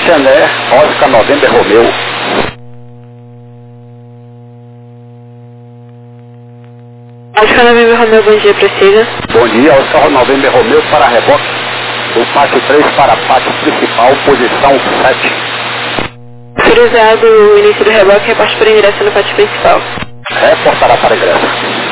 Xané, Oscar November Romeu. Oscar November Romeu, bom dia, prossiga. Bom dia, Oscar November Romeu para reboque do pátio 3 para pátio principal, posição 7. Autorizado o início do reboque, reporte para ingresso no pátio principal. Reportará para ingresso.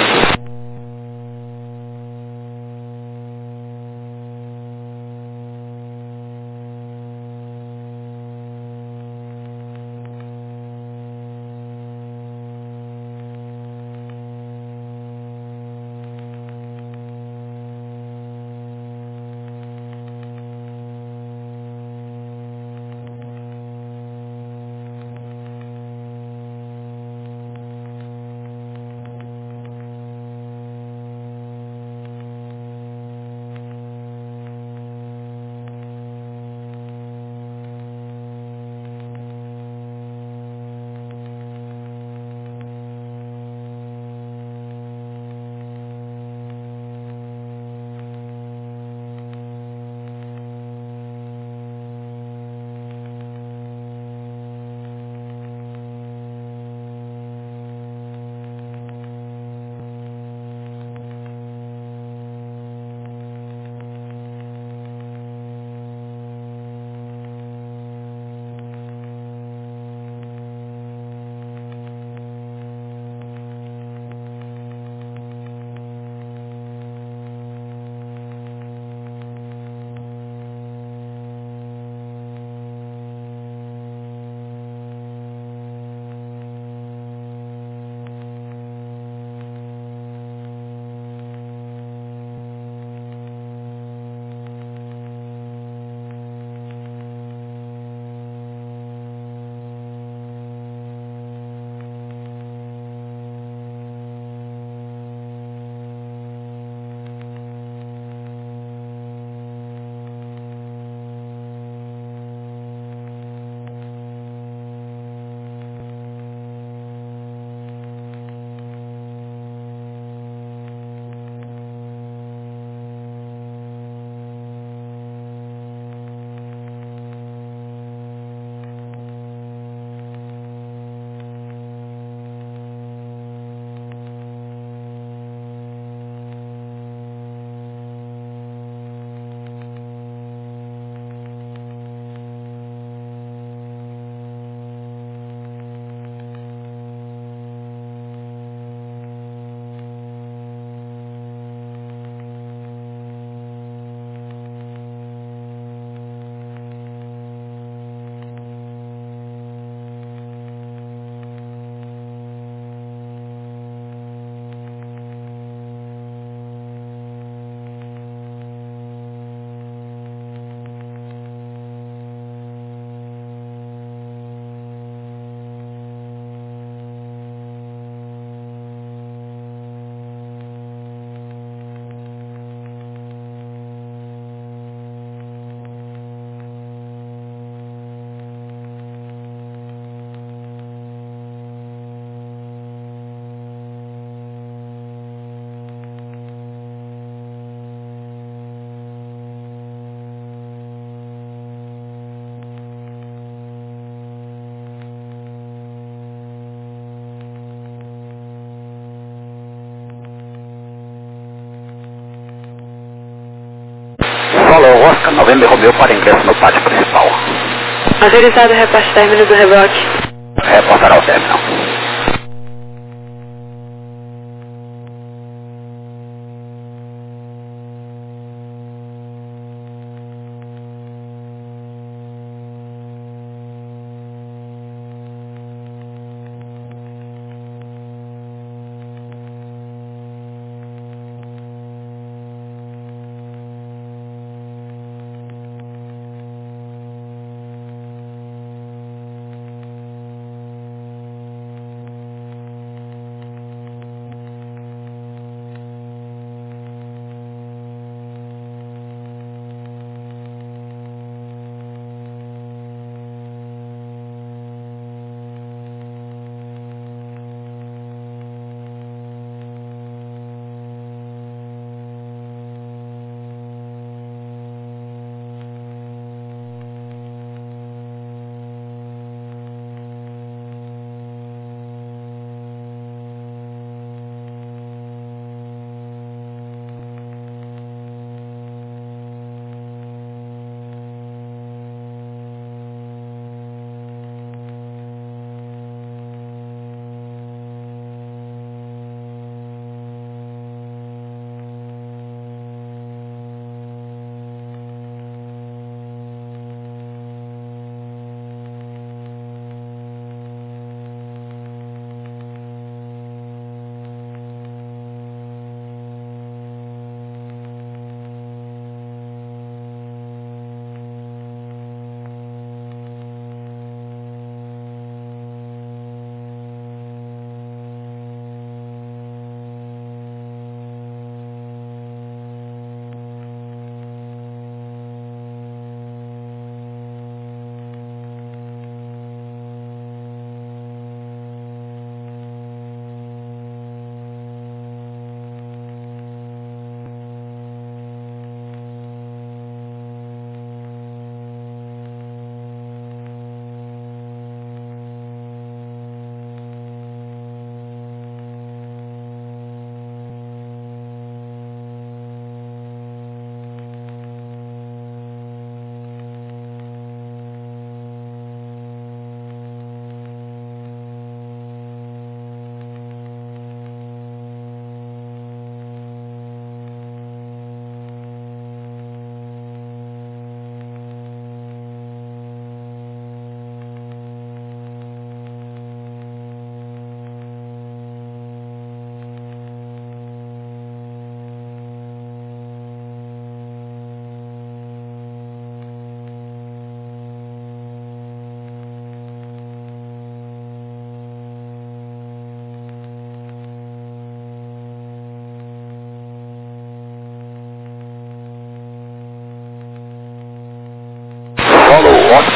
Falou, Oscar November Romeu para ingresso no pátio principal. Autorizado o reporte término do reboque. Reportará o término.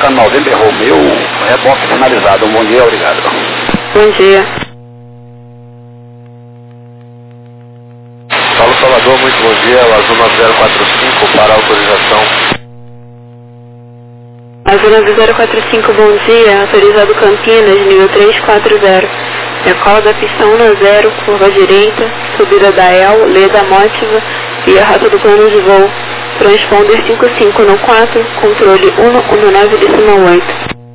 Oscar November Romeu, reboque finalizado. Bom dia, obrigado. Bom dia. Paulo Salvador, muito bom dia. O Azul 9045 para autorização. Azul 9045, bom dia. Autorizado Campinas, nível 340. Decola da pista 1-0, curva direita, subida da EL, Leda Mótiva e a rota do plano de voo. Transponder 5514, controle 119,8.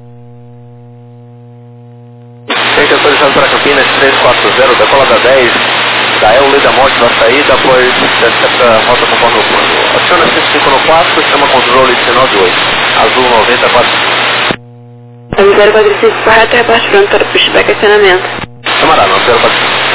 Feito autorizado para Campinas 340, decola da 10, da EL, Leda Mótiva, a saída, após a rota conforme o plano. Aciona 5514, chama controle 198, Azul 9045. Azul 045, correto, reparte pronto para pushback e acionamento. Camarada, 045.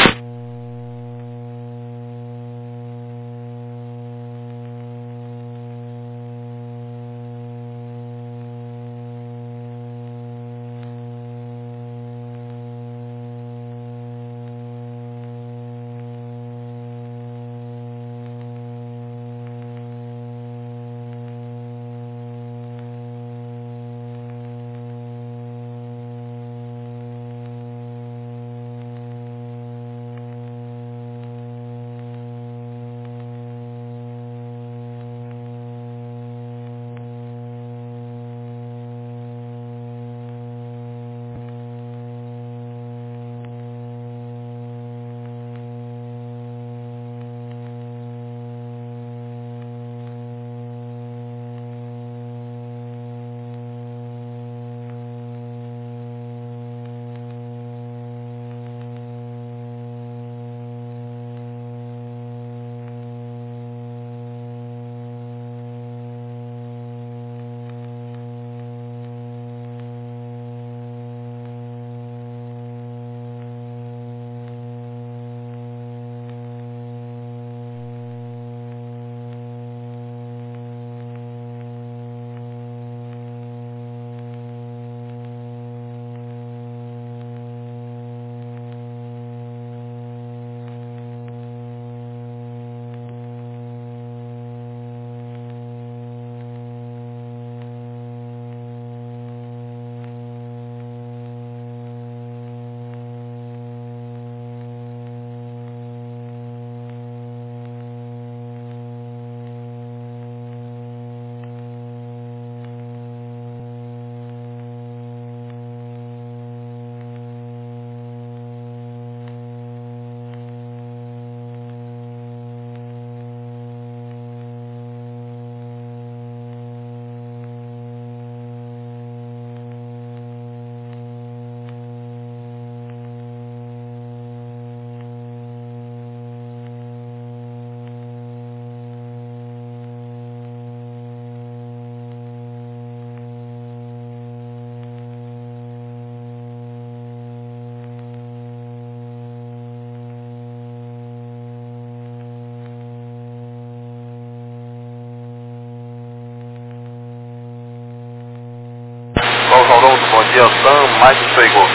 Bom dia, Sam, Mike Freigol.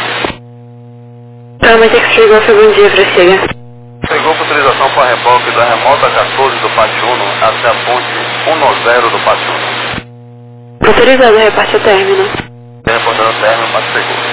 Mas é que chegou, foi bom dia, prossiga. Freigol com autorização para reboque da remota 14 do Pátio 1 até a ponte 190 do Pátio 1. Autorizado, reparte a término. Reportando o término, Pátio Freigol.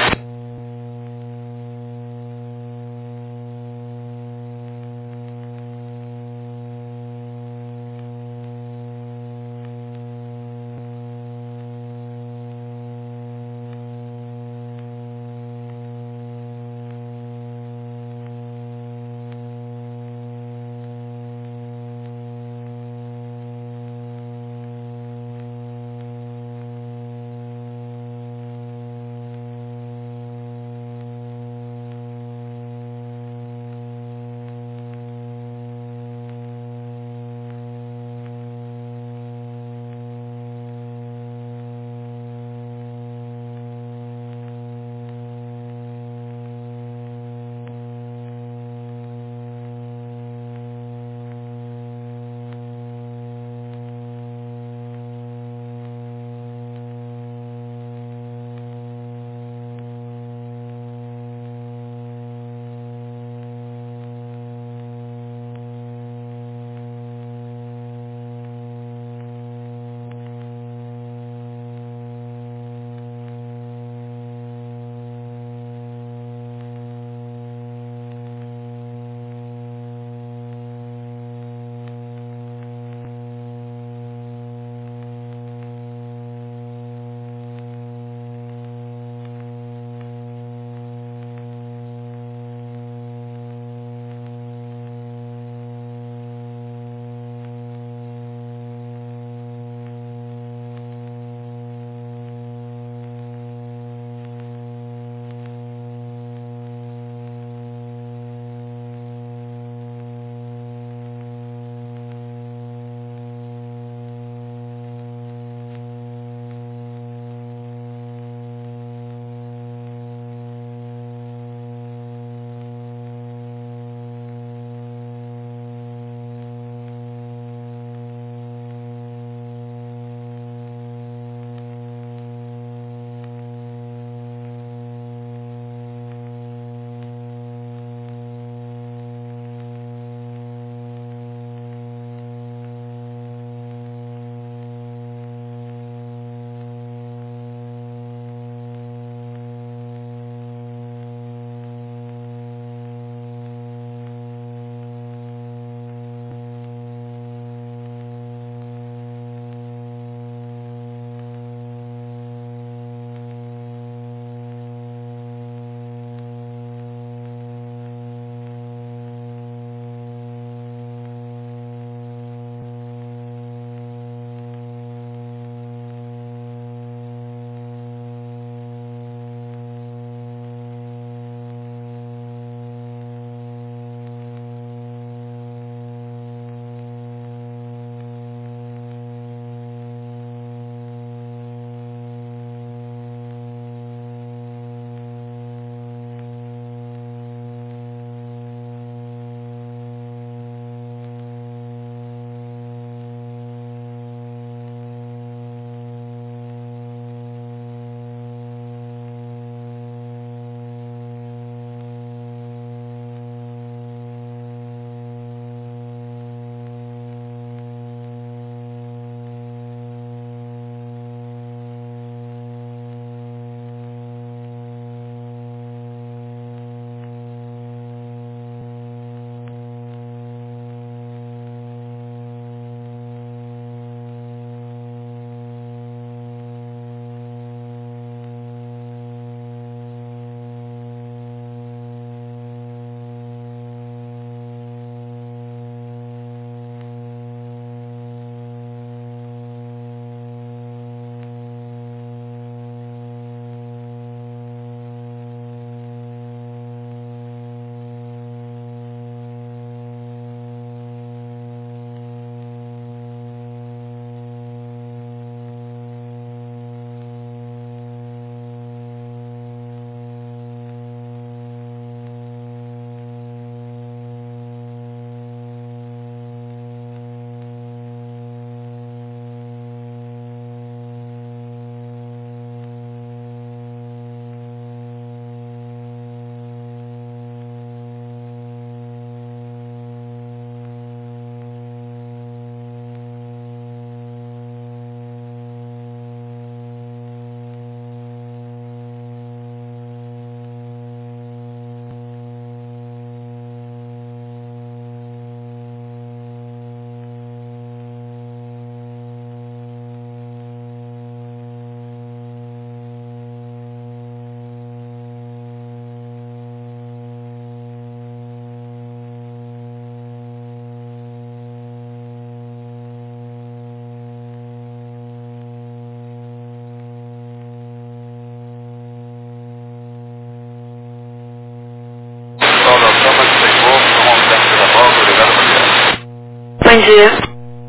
Bom dia.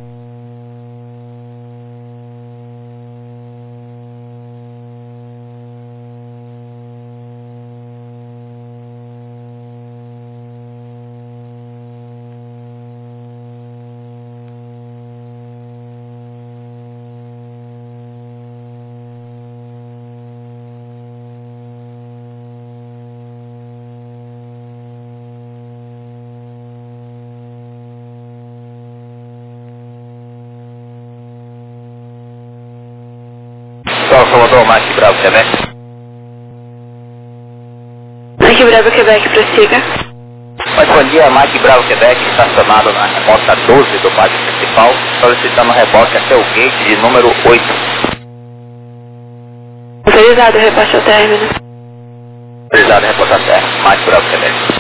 Salvador, Mike Bravo, Quebec. Mike Bravo, Quebec, prossiga. Mas bom dia, Mike Bravo, Quebec, estacionado na rota 12 do pátio principal, solicitando reboque até o gate de número 8. Autorizado, repasse ao término. Autorizado, reposta a terra, Mike Bravo, Quebec.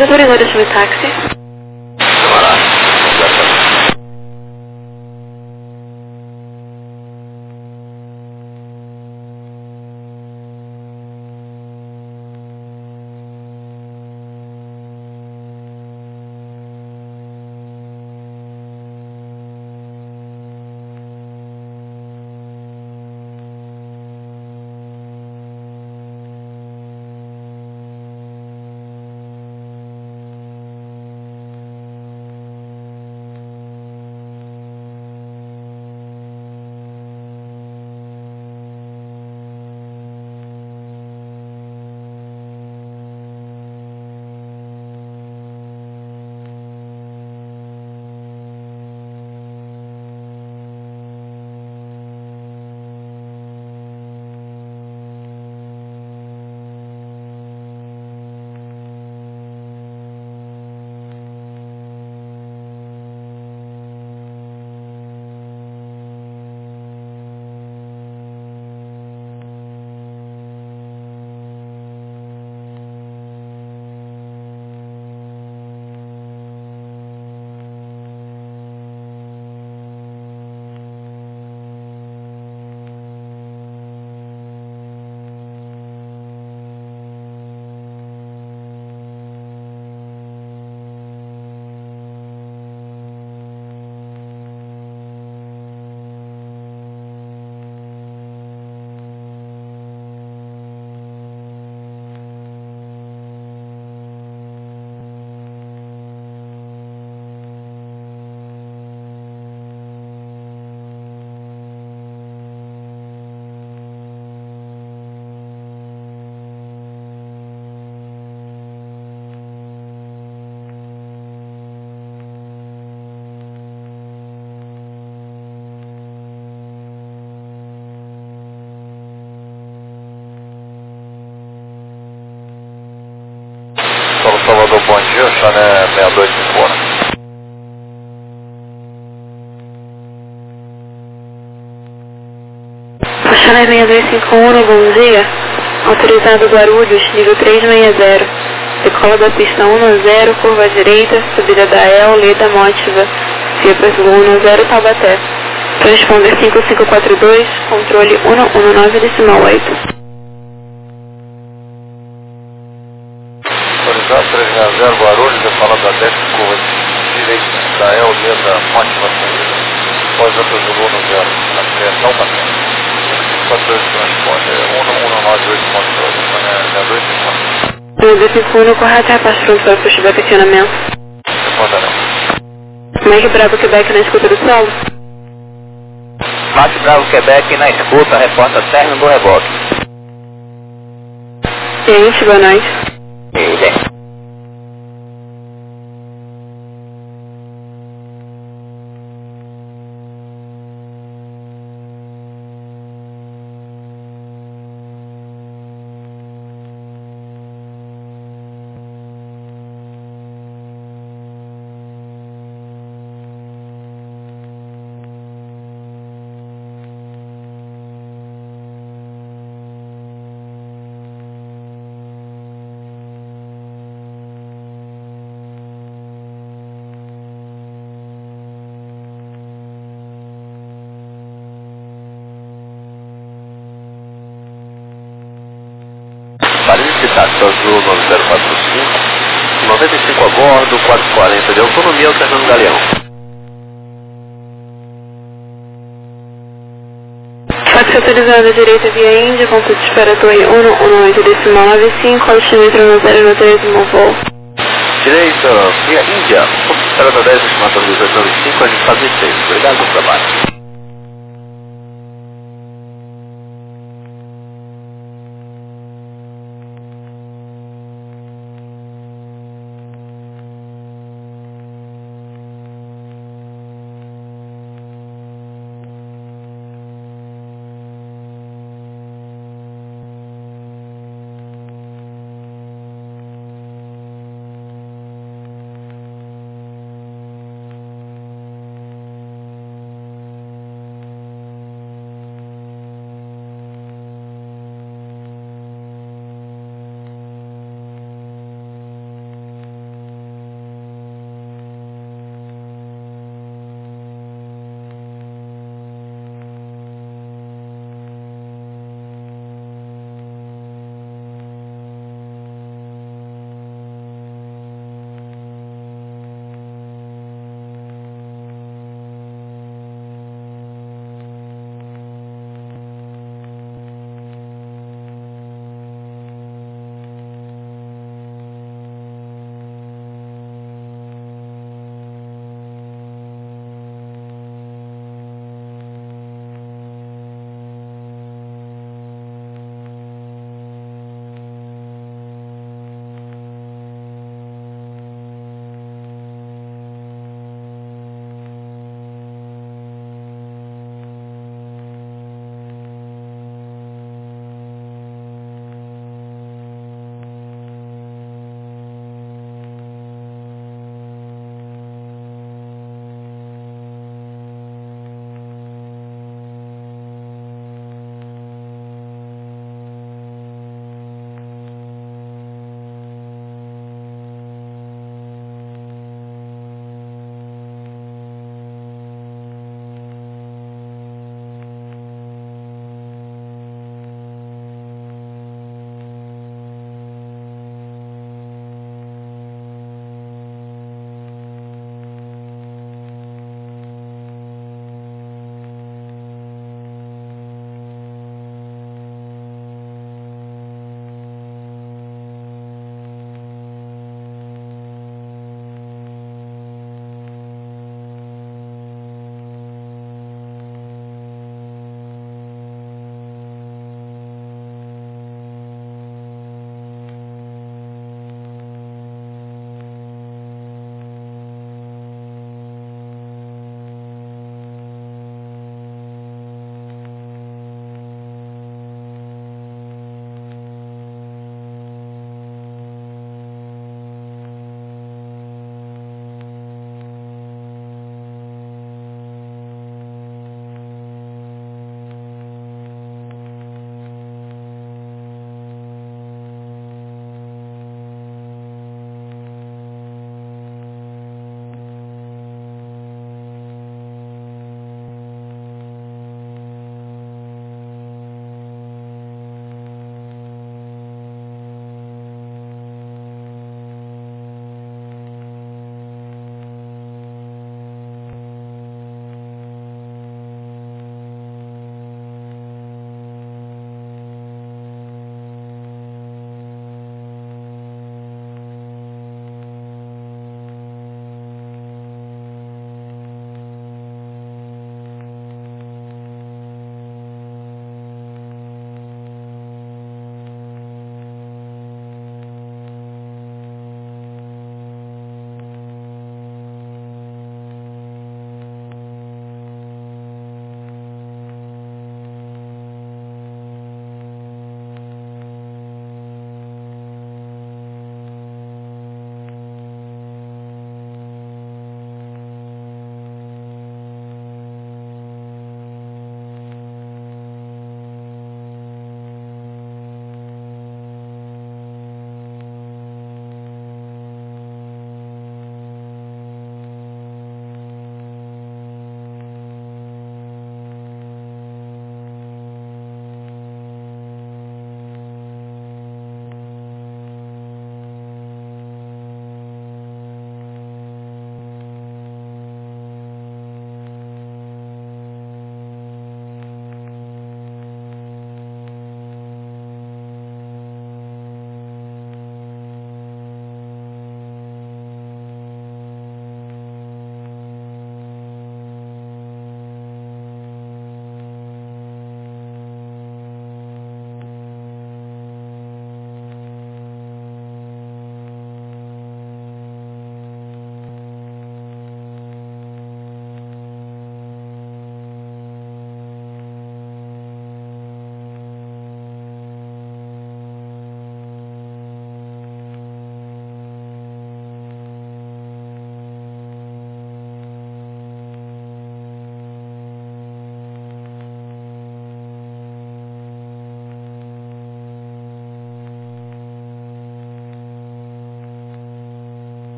Pode autorizar a chave táxi? Vai lá. Salvador, bom dia, o Chana é 6251. Chana 6251, bom dia. Autorizado Guarulhos, nível 360. Decola da pista 10, curva direita, subida da El, Leda Mótiva, via Preço 10, Taubaté. Transponder 5542, controle 119,8. Autorizado 360 Guarulhos, decola da 10, curva direita da El, Leda Mótiva, saída. Pós a Preço 10, até Taubaté. 42 transponder 1198, controle, Chana 6251. 6251, correto, repasse pronto para o pushback acionamento. Responderão. Mike Bravo, Quebec, na escuta do solo. Mate Bravo, Quebec, na escuta, reporta término do reboque. Gente, boa noite. Ele. Parece táxi azul 9045, 95 a bordo, 440 de autonomia, o Fernando Galeão. Táxi autorizado à direita via Índia, ponto de espera torre 118,95, altímetro 013, voo. Direita, via Índia, ponto de espera da 10, estimação 1895, a gente faz 26. Obrigado pelo trabalho.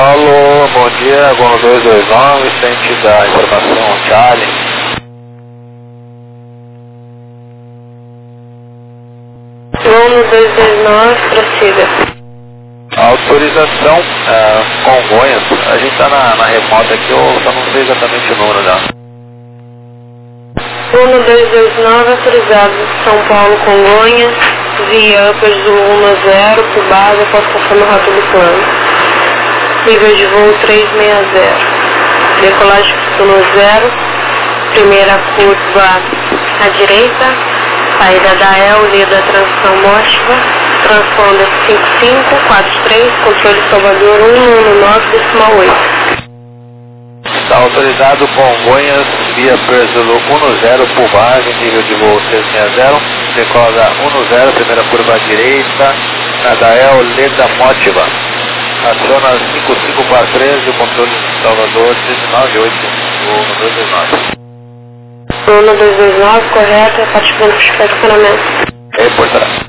Paulo, bom dia, Gol 229, frente da informação Charlie. Gol 229, prossiga. Autorização Congonhas, a gente está na remota aqui, eu só não sei exatamente o número dela. Gol 229, autorizado São Paulo, Congonhas, via upper do 10 por base, após confirmar a rota do plano. Nível de voo 360. Decolagem no 0. Primeira curva à direita. Saída da EL, linha da transição Motiva. Transponder 5543, controle Salvador 119,8. Está autorizado Congonhas via Persolo 10 por base, nível de voo 360. Decola 10, primeira curva à direita. Na Dael, Leda Motiva. Aciona 5543, o controle de Salvador 398, o 229. Bruno 229, correto, participando do estacionamento. Reportará.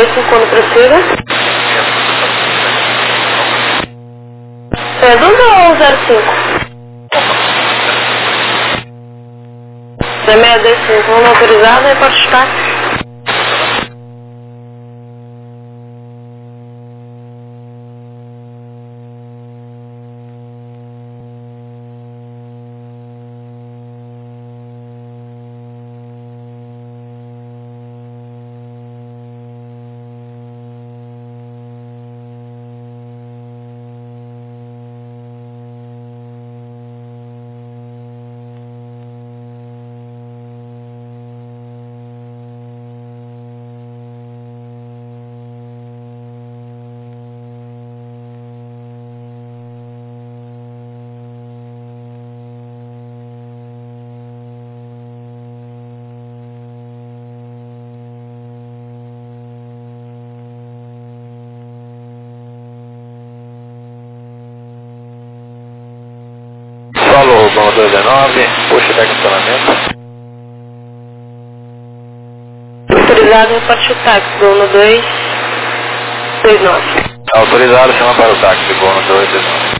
251 prossiga. É Duda ou 05? É 625, não autorizado, é para destaque. Solo Urbano 219, puxa de estacionamento. Autorizado, reparte o táxi do 1229. Autorizado, chama para o táxi, Urbano 219.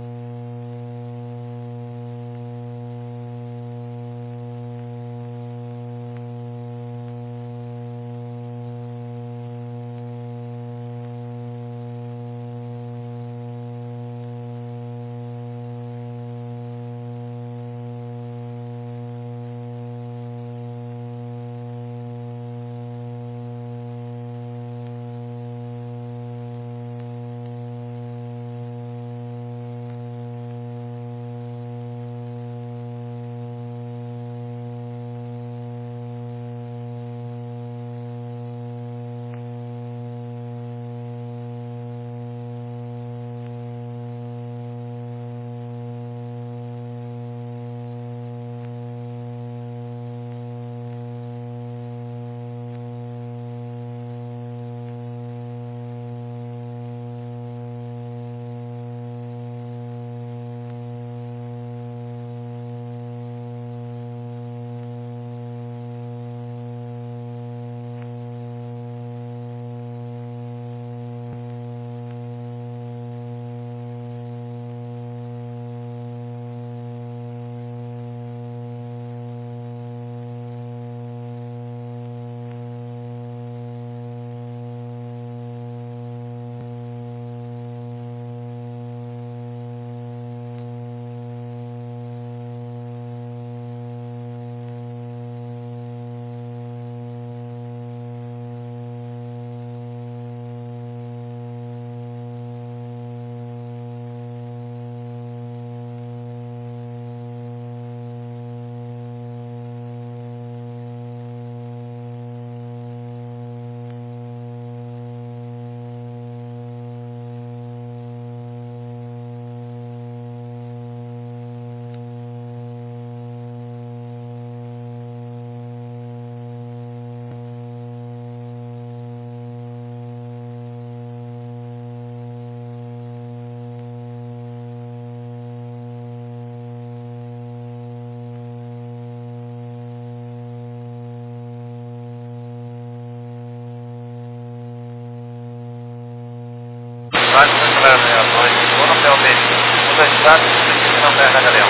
Vai para a noite, vou no Pel Médico, os estados de São Bernardo Leão.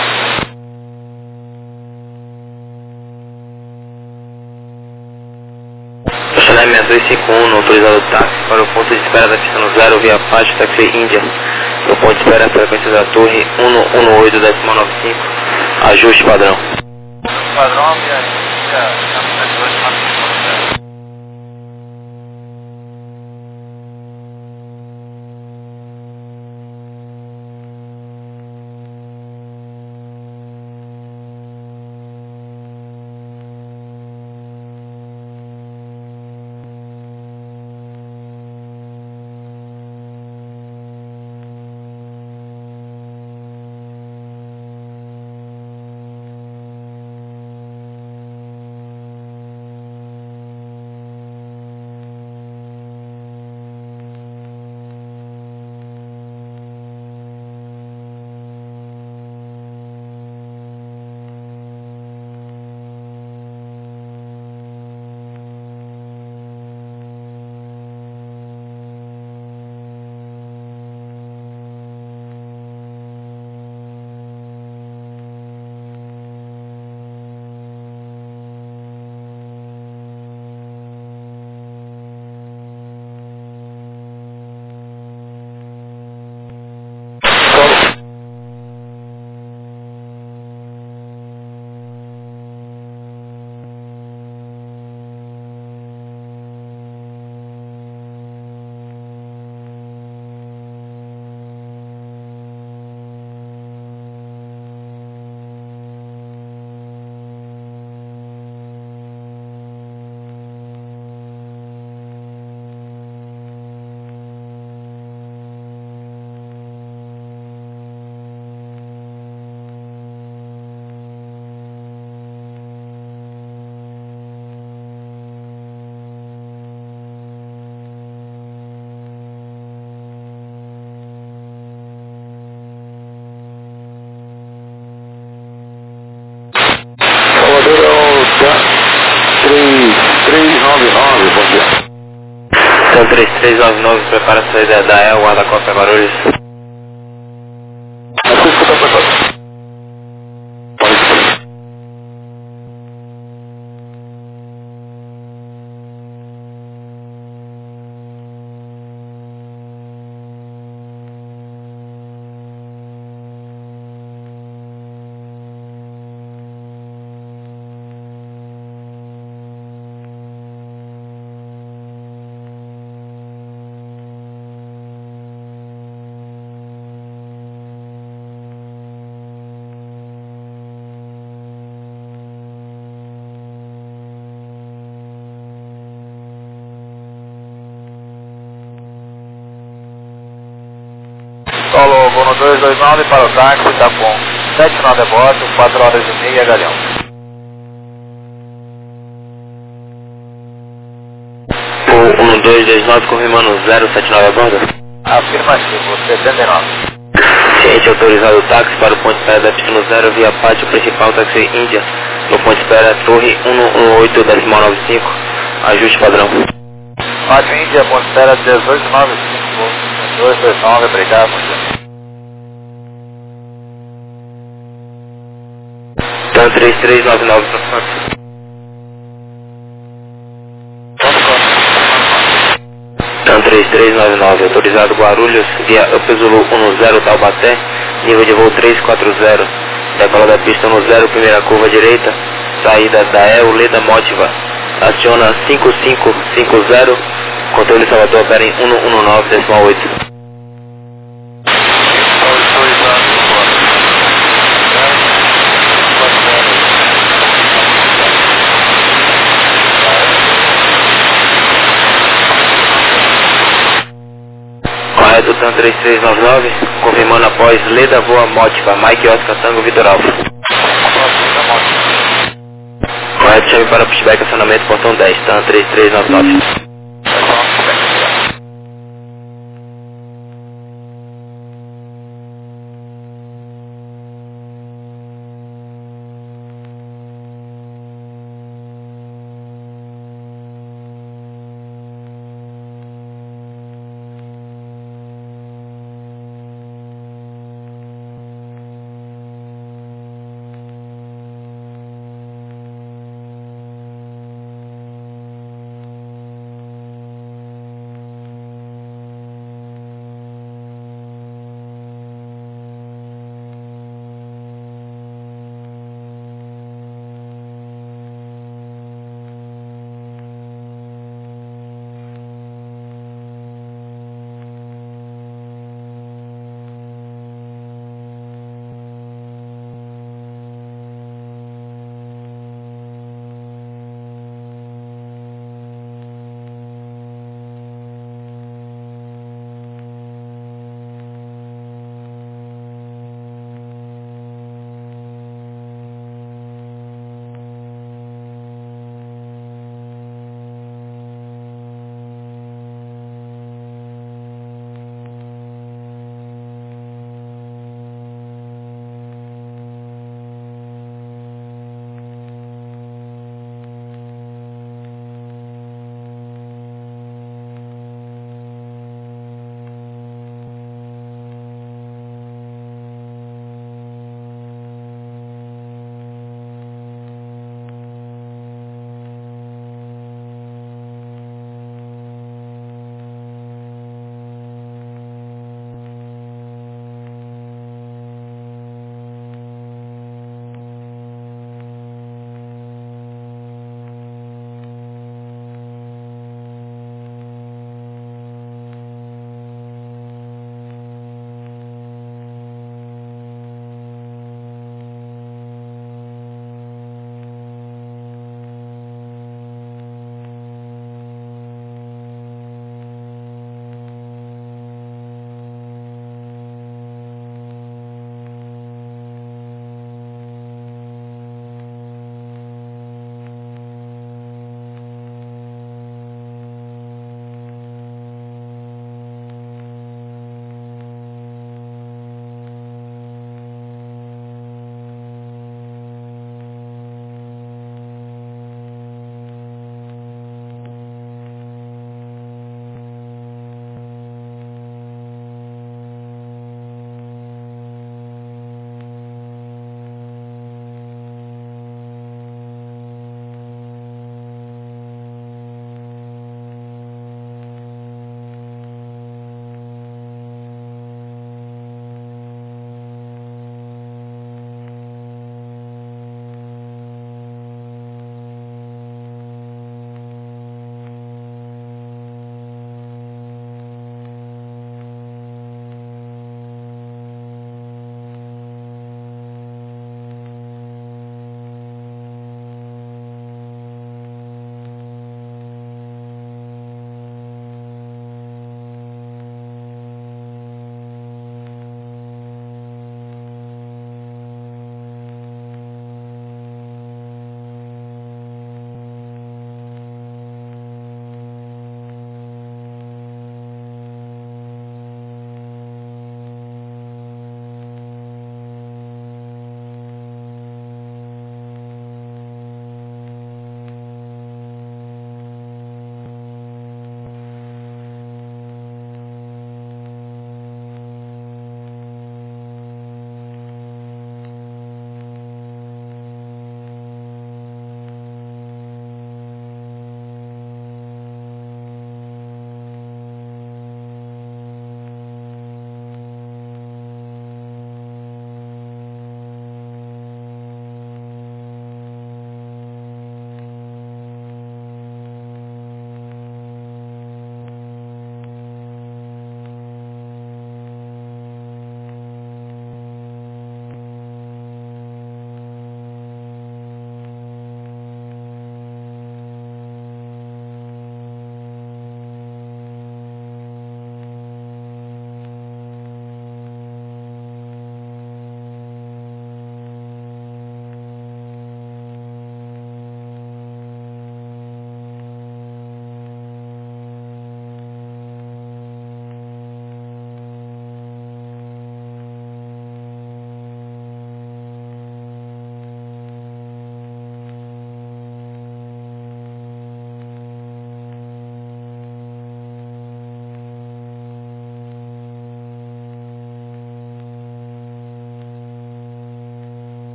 Chanel 6251, autorizado o táxi para o ponto de espera da pista no 0 via Apache Taxi Índia. O ponto de espera é a frequência da torre 118.95, ajuste padrão. Padrão via Índia, 295. 3399, prepara a saída da El, guarda Costa Guarulhos. Escuta, por favor. Solo 1229 para o táxi, está com 79 a bordo, 4 horas e meia, Galeão. O 1229 confirmando 079 a bordo. Afirmativo, 79. Ciente autorizado o táxi para o ponto de espera da pista no 0 via pátio principal táxi Índia. No ponto de espera Torre 118.95. Ajuste padrão. Pátio Índia, ponto de espera 1895, 229, obrigado. Então 3399 para Santos. Então 3399, autorizado Guarulhos, via Upezulu 10 Taubaté, nível de voo 340, decola da pista no 0, primeira curva direita, saída da El Leda Motiva, aciona 5550, controle Salvador opera em 119.8. Correto, TAM 3399, confirmando após Leda Voa Motiva, Mike Oscar Tango Vitor Alfa. Correto, chame para pushback, acionamento portão 10, TAM 3399.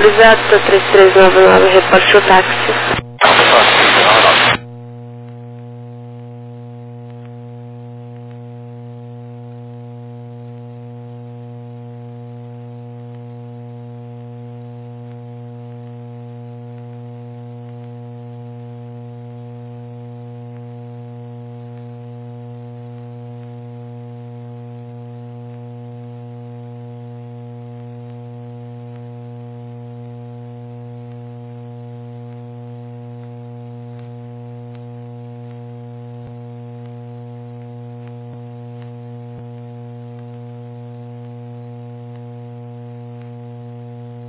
autorizado, 3399, reporte o táxi.